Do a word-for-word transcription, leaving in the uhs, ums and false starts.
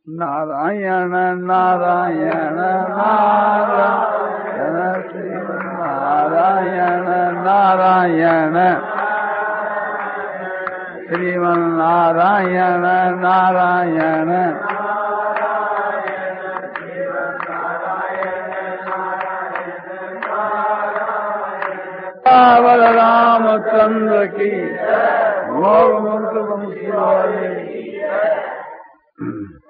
नारायण नारायण नारायण नारायण नारायण श्रीमन्नारायण नारायण बलरामचंद्र की गौर मुक्त वंशी वाले की